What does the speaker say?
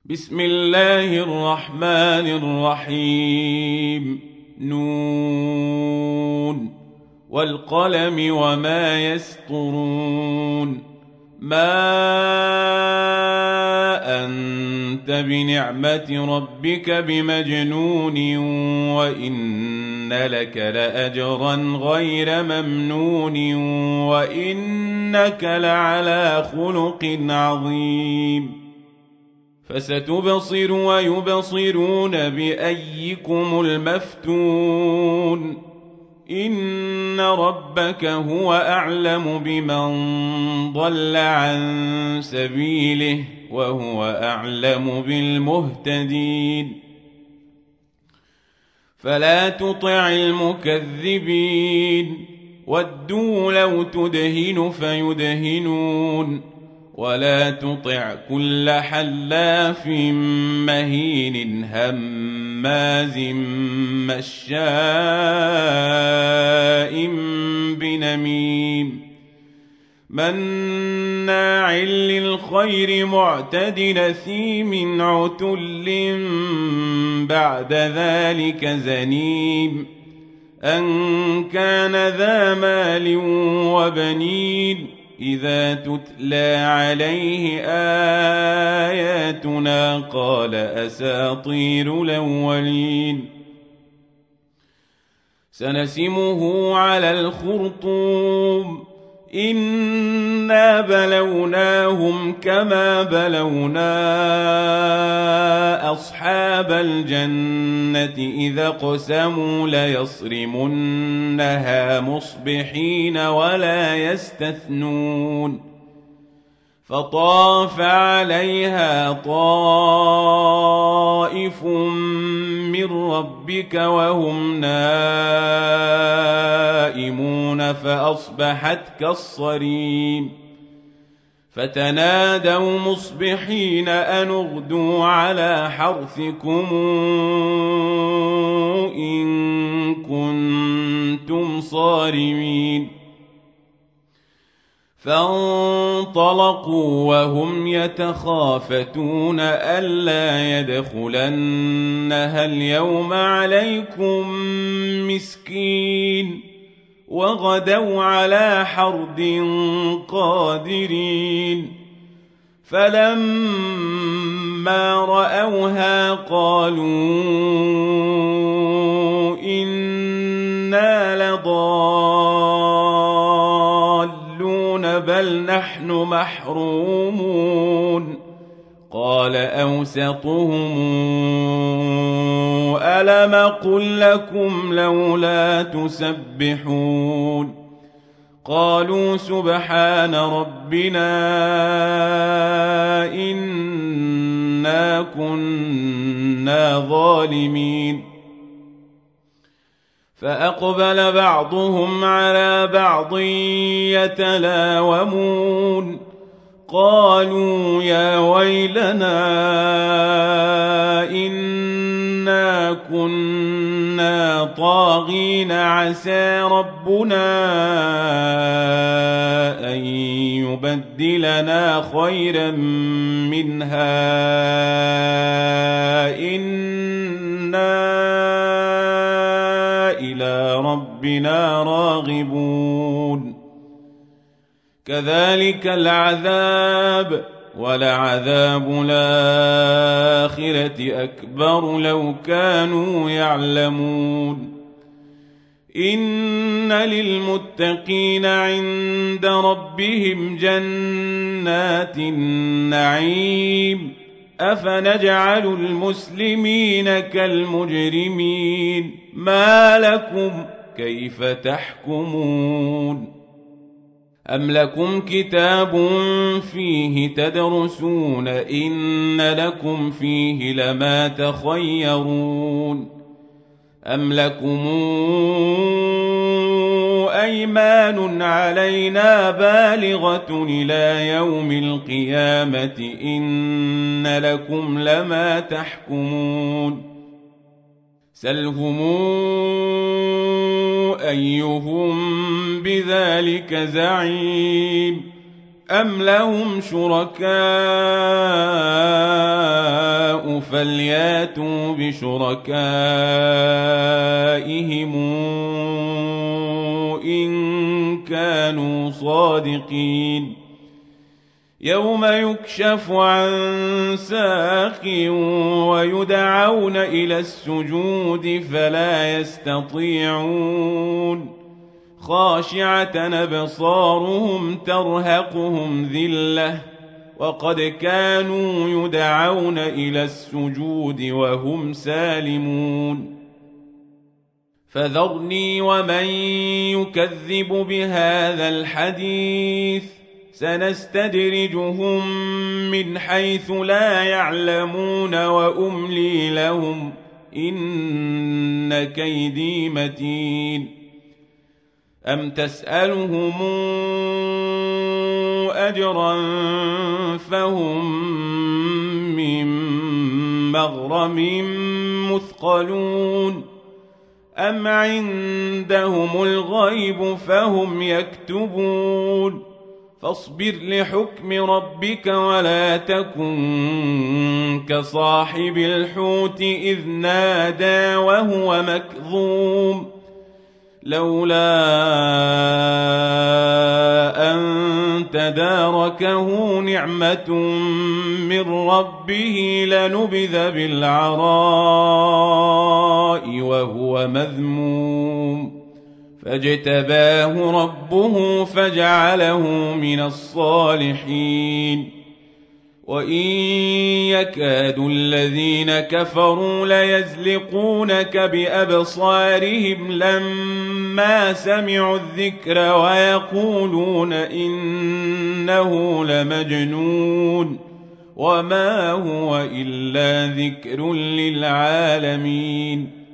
بسم الله الرحمن الرحيم نون والقلم وما يسطرون ما أنت بنعمة ربك بمجنون وإن لك لأجرا غير ممنون وإنك لعلى خلق عظيم فستبصر ويبصرون بأيكم المفتون إن ربك هو أعلم بمن ضل عن سبيله وهو أعلم بالمهتدين فلا تطع المكذبين ودوا لو تدهن فيدهنون ولا تطع كل حلاف مهين هماز مشاء بنميم مناع للخير معتد نثيم عتل بعد ذلك زنيم أن كان ذا مال وبنين إذا تتلى عليه آياتنا قال أساطير الأولين سنسمه على الخرطوم إنا بلوناهم كما بلونا أصحاب الجنة إذا اقسموا ليصرمنها مصبحين ولا يستثنون فطاف عليها طائف من ربك وهم نائمون فأصبحت كالصريم فتنادوا مصبحين أن اغدوا على حرثكم إن كنتم صارمين فانطلقوا وهم يتخافتون ألا يدخلنها اليوم عليكم مسكين وغدوا على حرد قادرين فلما رأوها قالوا إنا لضالون بل نحن محرومون قال أوسطهم ألم قل لكم لولا تسبحون قالوا سبحان ربنا إنا كنا ظالمين فأقبل بعضهم على بعض يتلاومون قالوا يا ويلنا إنا كنا طاغين عسى ربنا أن يبدلنا خيرا منها إنا إلى ربنا راغبون كذلك العذاب ولعذاب الآخرة أكبر لو كانوا يعلمون إن للمتقين عند ربهم جنات النعيم أفنجعل المسلمين كالمجرمين ما لكم كيف تحكمون أم لكم كتاب فيه تدرسون إن لكم فيه لما تخيرون أم لكم أيمان علينا بالغة إلى يوم القيامة إن لكم لما تحكمون سلهم أيهم بذلك زعيم أم لهم شركاء فلياتوا بشركائهم إن كانوا صادقين يوم يكشف عن ساق ويدعون إلى السجود فلا يستطيعون خاشعة أبصارهم ترهقهم ذلة وقد كانوا يدعون إلى السجود وهم سالمون فذرني ومن يكذب بهذا الحديث سنستدرجهم من حيث لا يعلمون وأملي لهم إن كيدي متين أم تسألهم أجرا فهم من مغرم مثقلون أم عندهم الغيب فهم يكتبون فاصبر لحكم ربك ولا تكن كصاحب الحوت إذ نادى وهو مكظوم لولا أن تداركه نعمة من ربه لنبذ بالعراء وهو مذموم فاجتباه ربه فجعله من الصالحين وإن يكاد الذين كفروا ليزلقونك بأبصارهم لما سمعوا الذكر ويقولون إنه لمجنون وما هو إلا ذكر للعالمين